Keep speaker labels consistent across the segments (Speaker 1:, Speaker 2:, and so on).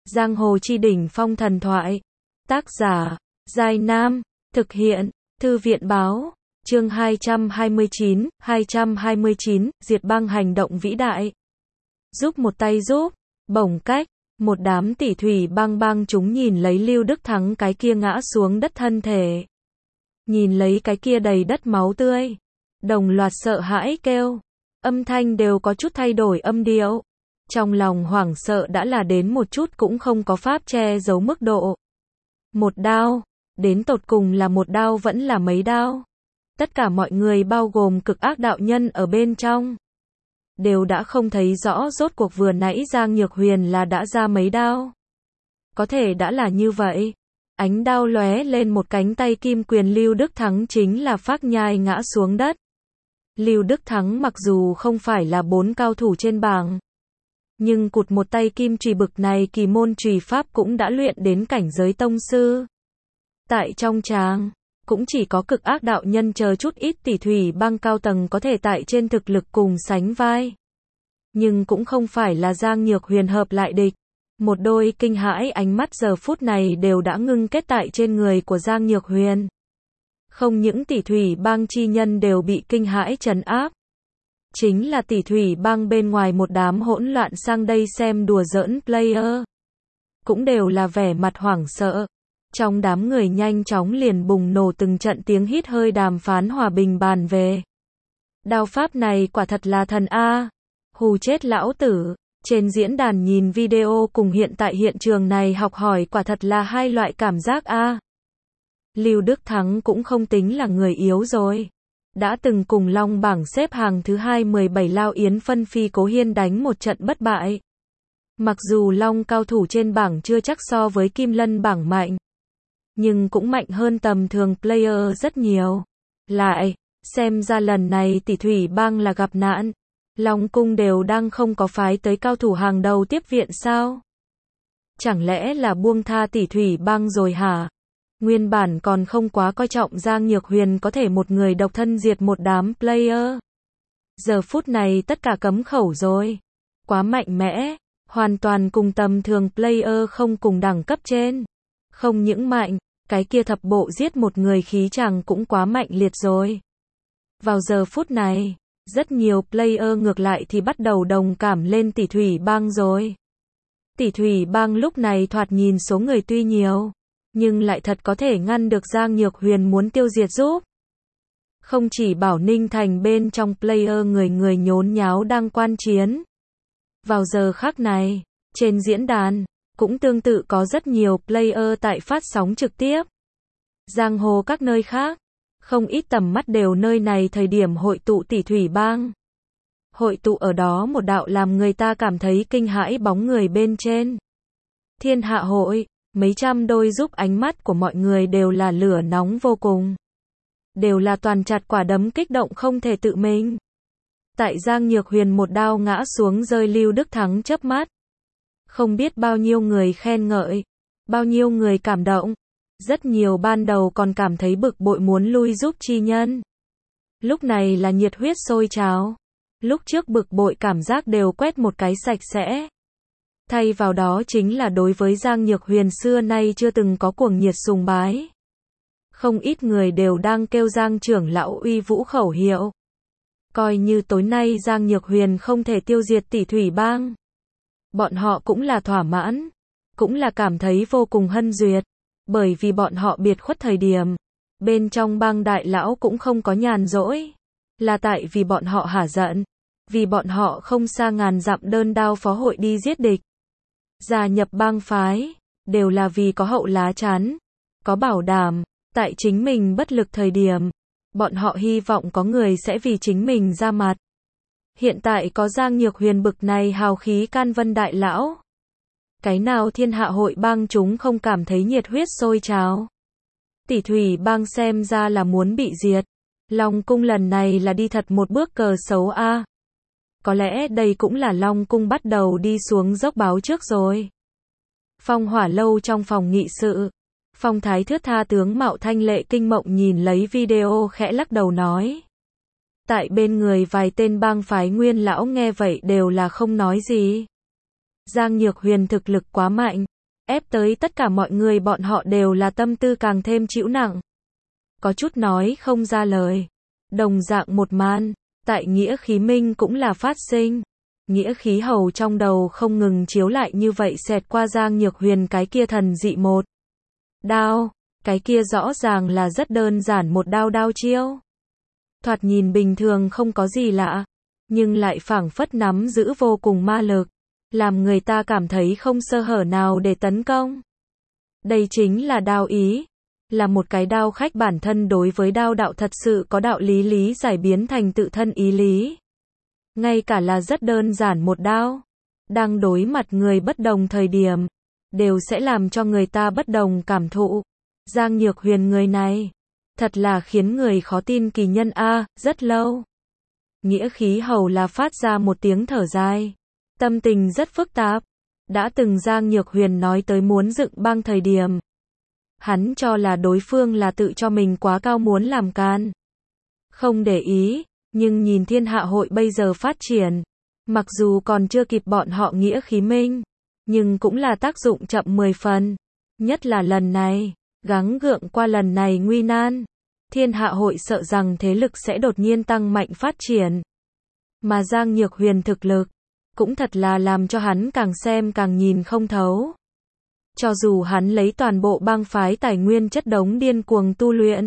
Speaker 1: Giang hồ chi đỉnh phong thần thoại. Tác giả, Giai Nam. Thực hiện, Thư viện Báo. Chương 229, Diệt bang hành động vĩ đại. Giúp một tay giúp, bổng cách, một đám tỷ thủy bang chúng nhìn lấy Lưu Đức Thắng cái kia ngã xuống đất thân thể. Nhìn lấy cái kia đầy đất máu tươi. Đồng loạt sợ hãi kêu. Âm thanh đều có chút thay đổi âm điệu. Trong lòng hoảng sợ đã là đến một chút cũng không có pháp che giấu mức độ. Một đao, đến tột cùng là một đao vẫn là mấy đao. Tất cả mọi người bao gồm cực ác đạo nhân ở bên trong. Đều đã không thấy rõ rốt cuộc vừa nãy Giang Nhược Huyền là đã ra mấy đao. Có thể đã là như vậy. Ánh đao lóe lên một cánh tay kim quyền Lưu Đức Thắng chính là phác nhai ngã xuống đất. Lưu Đức Thắng mặc dù không phải là 4 cao thủ trên bảng. Nhưng cụt một tay kim chùy bực này kỳ môn chùy pháp cũng đã luyện đến cảnh giới tông sư. Tại trong tràng, cũng chỉ có cực ác đạo nhân chờ chút ít tỷ thủy bang cao tầng có thể tại trên thực lực cùng sánh vai. Nhưng cũng không phải là Giang Nhược Huyền hợp lại địch. Một đôi kinh hãi ánh mắt giờ phút này đều đã ngưng kết tại trên người của Giang Nhược Huyền. Không những tỷ thủy bang chi nhân đều bị kinh hãi trấn áp. Chính là tỷ thủy bang bên ngoài một đám hỗn loạn sang đây xem đùa giỡn player. Cũng đều là vẻ mặt hoảng sợ. Trong đám người nhanh chóng liền bùng nổ từng trận tiếng hít hơi đàm phán hòa bình bàn về. Đao pháp này quả thật là thần A. Hù chết lão tử. Trên diễn đàn nhìn video cùng hiện tại hiện trường này học hỏi quả thật là hai loại cảm giác A. Lưu Đức Thắng cũng không tính là người yếu rồi. Đã từng cùng Long bảng xếp hàng thứ 17 Lao Yến phân phi Cố Hiên đánh một trận bất bại. Mặc dù Long cao thủ trên bảng chưa chắc so với Kim Lân bảng mạnh. Nhưng cũng mạnh hơn tầm thường player rất nhiều. Lại, xem ra lần này tỷ thủy bang là gặp nạn. Long cung đều đang không có phái tới cao thủ hàng đầu tiếp viện sao? Chẳng lẽ là buông tha tỷ thủy bang rồi hả? Nguyên bản còn không quá coi trọng Giang Nhược Huyền có thể một người độc thân diệt một đám player. Giờ phút này tất cả cấm khẩu rồi. Quá mạnh mẽ, hoàn toàn cùng tầm thường player không cùng đẳng cấp trên. Không những mạnh, cái kia thập bộ giết một người khí chàng cũng quá mạnh liệt rồi. Vào giờ phút này, rất nhiều player ngược lại thì bắt đầu đồng cảm lên tỷ thủy bang rồi. Tỷ thủy bang lúc này thoạt nhìn số người tuy nhiều, nhưng lại thật có thể ngăn được Giang Nhược Huyền muốn tiêu diệt giúp. Không chỉ Bảo Ninh Thành bên trong player người nhốn nháo đang quan chiến. Vào giờ khắc này, trên diễn đàn, cũng tương tự có rất nhiều player tại phát sóng trực tiếp. Giang hồ các nơi khác, không ít tầm mắt đều nơi này thời điểm hội tụ tỷ thủy bang. Hội tụ ở đó một đạo làm người ta cảm thấy kinh hãi bóng người bên trên. Thiên hạ hội, mấy trăm đôi giúp ánh mắt của mọi người đều là lửa nóng vô cùng. Đều là toàn chặt quả đấm kích động không thể tự mình. Tại Giang Nhược Huyền một đao ngã xuống rơi Lưu Đức Thắng chớp mắt. Không biết bao nhiêu người khen ngợi, bao nhiêu người cảm động. Rất nhiều ban đầu còn cảm thấy bực bội muốn lui giúp chi nhân. Lúc này là nhiệt huyết sôi trào. Lúc trước bực bội cảm giác đều quét một cái sạch sẽ. Thay vào đó chính là đối với Giang Nhược Huyền xưa nay chưa từng có cuồng nhiệt sùng bái. Không ít người đều đang kêu Giang trưởng lão uy vũ khẩu hiệu. Coi như tối nay Giang Nhược Huyền không thể tiêu diệt tỷ thủy bang. Bọn họ cũng là thỏa mãn. Cũng là cảm thấy vô cùng hân duyệt. Bởi vì bọn họ biệt khuất thời điểm. Bên trong bang đại lão cũng không có nhàn rỗi. Là tại vì bọn họ hả giận. Vì bọn họ không xa ngàn dặm đơn đao phó hội đi giết địch. Gia nhập bang phái. Đều là vì có hậu lá chắn. Có bảo đảm. Tại chính mình bất lực thời điểm. Bọn họ hy vọng có người sẽ vì chính mình ra mặt. Hiện tại có Giang Nhược Huyền bực này hào khí can vân đại lão. Cái nào thiên hạ hội bang chúng không cảm thấy nhiệt huyết sôi trào. Tỷ thủy bang xem ra là muốn bị diệt. Long cung lần này là đi thật một bước cờ xấu a. Có lẽ đây cũng là Long cung bắt đầu đi xuống dốc báo trước rồi. Phong Hỏa lâu trong phòng nghị sự. Phong thái thướt tha tướng mạo thanh lệ kinh mộng nhìn lấy video khẽ lắc đầu nói. Tại bên người vài tên bang phái nguyên lão nghe vậy đều là không nói gì. Giang Nhược Huyền thực lực quá mạnh, ép tới tất cả mọi người bọn họ đều là tâm tư càng thêm chịu nặng. Có chút nói không ra lời. Đồng dạng một màn, tại Nghĩa Khí Minh cũng là phát sinh. Nghĩa Khí Hầu trong đầu không ngừng chiếu lại như vậy xẹt qua Giang Nhược Huyền cái kia thần dị một đao, cái kia rõ ràng là rất đơn giản một đao chiêu. Thoạt nhìn bình thường không có gì lạ, nhưng lại phảng phất nắm giữ vô cùng ma lực, làm người ta cảm thấy không sơ hở nào để tấn công. Đây chính là đao ý, là một cái đao khách bản thân đối với đao đạo thật sự có đạo lý giải biến thành tự thân ý lý. Ngay cả là rất đơn giản một đao, đang đối mặt người bất đồng thời điểm, đều sẽ làm cho người ta bất đồng cảm thụ. Giang Nhược Huyền người này, thật là khiến người khó tin kỳ nhân a, rất lâu. Nghĩa Khí Hầu là phát ra một tiếng thở dài, tâm tình rất phức tạp. Đã từng Giang Nhược Huyền nói tới muốn dựng băng thời điểm, hắn cho là đối phương là tự cho mình quá cao muốn làm can. Không để ý, nhưng nhìn Thiên Hạ Hội bây giờ phát triển, mặc dù còn chưa kịp bọn họ Nghĩa Khí Minh, nhưng cũng là tác dụng chậm 10 phần. Nhất là lần này, gắng gượng qua lần này nguy nan, Thiên Hạ Hội sợ rằng thế lực sẽ đột nhiên tăng mạnh phát triển. Mà Giang Nhược Huyền thực lực, cũng thật là làm cho hắn càng xem càng nhìn không thấu. Cho dù hắn lấy toàn bộ bang phái tài nguyên chất đống điên cuồng tu luyện,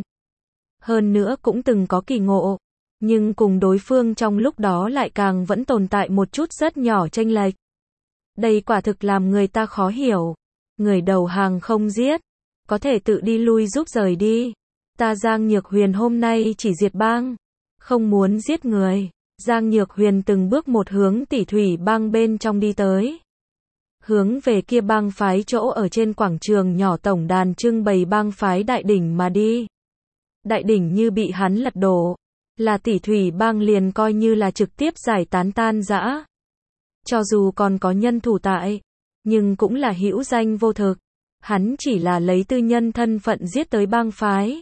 Speaker 1: hơn nữa cũng từng có kỳ ngộ, nhưng cùng đối phương trong lúc đó lại càng vẫn tồn tại một chút rất nhỏ chênh lệch. Đây quả thực làm người ta khó hiểu. Người đầu hàng không giết, có thể tự đi lui giúp rời đi. Ta Giang Nhược Huyền hôm nay chỉ diệt bang, không muốn giết người. Giang Nhược Huyền từng bước một hướng Tỷ Thủy bang bên trong đi tới. Hướng về kia bang phái chỗ ở trên quảng trường nhỏ tổng đàn trưng bày bang phái đại đỉnh mà đi. Đại đỉnh như bị hắn lật đổ, là Tỷ Thủy bang liền coi như là trực tiếp giải tán tan rã. Cho dù còn có nhân thủ tại, nhưng cũng là hữu danh vô thực. Hắn chỉ là lấy tư nhân thân phận giết tới bang phái.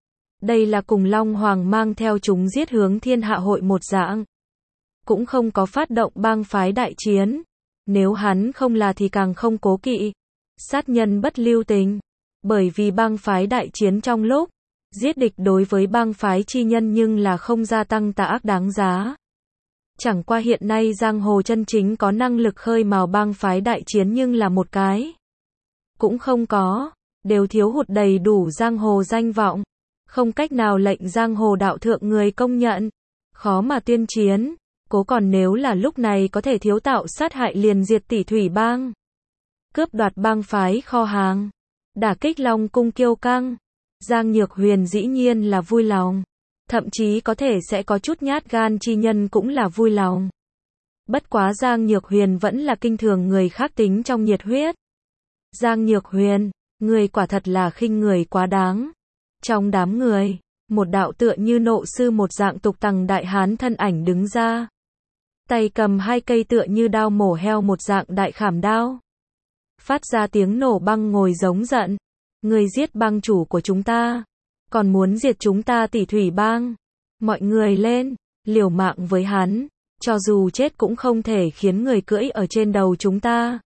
Speaker 1: Đây là cùng Long Hoàng mang theo chúng giết hướng Thiên Hạ Hội một dạng. Cũng không có phát động bang phái đại chiến. Nếu hắn không là thì càng không cố kỵ. Sát nhân bất lưu tình. Bởi vì bang phái đại chiến trong lúc giết địch đối với bang phái chi nhân nhưng là không gia tăng tà ác đáng giá. Chẳng qua hiện nay giang hồ chân chính có năng lực khơi mào bang phái đại chiến nhưng là một cái cũng không có, đều thiếu hụt đầy đủ giang hồ danh vọng, không cách nào lệnh giang hồ đạo thượng người công nhận, khó mà tuyên chiến. Cố còn nếu là lúc này có thể thiếu tạo sát hại liền diệt Tỷ Thủy bang, cướp đoạt bang phái kho hàng, đả kích Long cung kiêu căng, Giang Nhược Huyền dĩ nhiên là vui lòng, thậm chí có thể sẽ có chút nhát gan chi nhân cũng là vui lòng. Bất quá Giang Nhược Huyền vẫn là kinh thường người khác tính trong nhiệt huyết. Giang Nhược Huyền, người quả thật là khinh người quá đáng. Trong đám người, một đạo tựa như nộ sư một dạng tục tằng đại hán thân ảnh đứng ra. Tay cầm hai cây tựa như đao mổ heo một dạng đại khảm đao. Phát ra tiếng nổ băng ngồi giống giận. Người giết bang chủ của chúng ta, còn muốn diệt chúng ta Tỷ Thủy bang. Mọi người lên, liều mạng với hắn, cho dù chết cũng không thể khiến người cưỡi ở trên đầu chúng ta.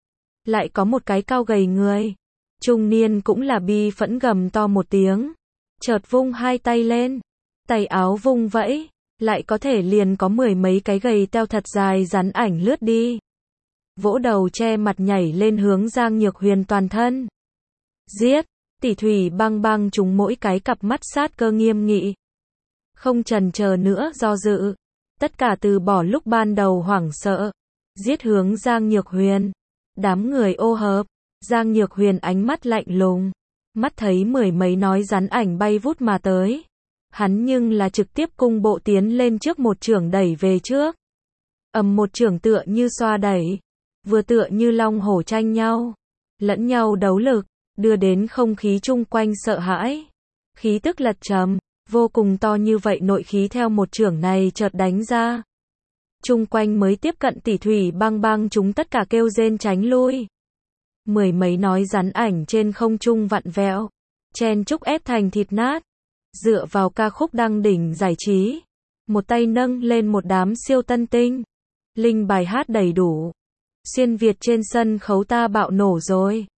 Speaker 1: Lại có một cái cao gầy người, trung niên cũng là bi phẫn gầm to một tiếng, chợt vung hai tay lên, tay áo vung vẫy, lại có thể liền có 10 mấy cái gầy teo thật dài rắn ảnh lướt đi. Vỗ đầu che mặt nhảy lên hướng Giang Nhược Huyền toàn thân. Giết, Tỷ Thủy bang chúng mỗi cái cặp mắt sát cơ nghiêm nghị. Không chần chờ nữa do dự, tất cả từ bỏ lúc ban đầu hoảng sợ, giết hướng Giang Nhược Huyền. Đám người ô hợp, Giang Nhược Huyền ánh mắt lạnh lùng, mắt thấy 10 mấy nói rắn ảnh bay vút mà tới. Hắn nhưng là trực tiếp cung bộ tiến lên trước một chưởng đẩy về trước. Một chưởng tựa như xoa đẩy, vừa tựa như long hổ tranh nhau, lẫn nhau đấu lực, đưa đến không khí chung quanh sợ hãi. Khí tức lật trầm, vô cùng to như vậy nội khí theo một chưởng này chợt đánh ra. Chung quanh mới tiếp cận Tỷ Thủy bang chúng tất cả kêu rên tránh lui. 10 mấy nói rắn ảnh trên không trung vặn vẹo, chen chúc ép thành thịt nát. Dựa vào ca khúc đăng đỉnh giải trí, một tay nâng lên một đám siêu tân tinh, linh bài hát đầy đủ. Xuyên Việt trên sân khấu ta bạo nổ rồi.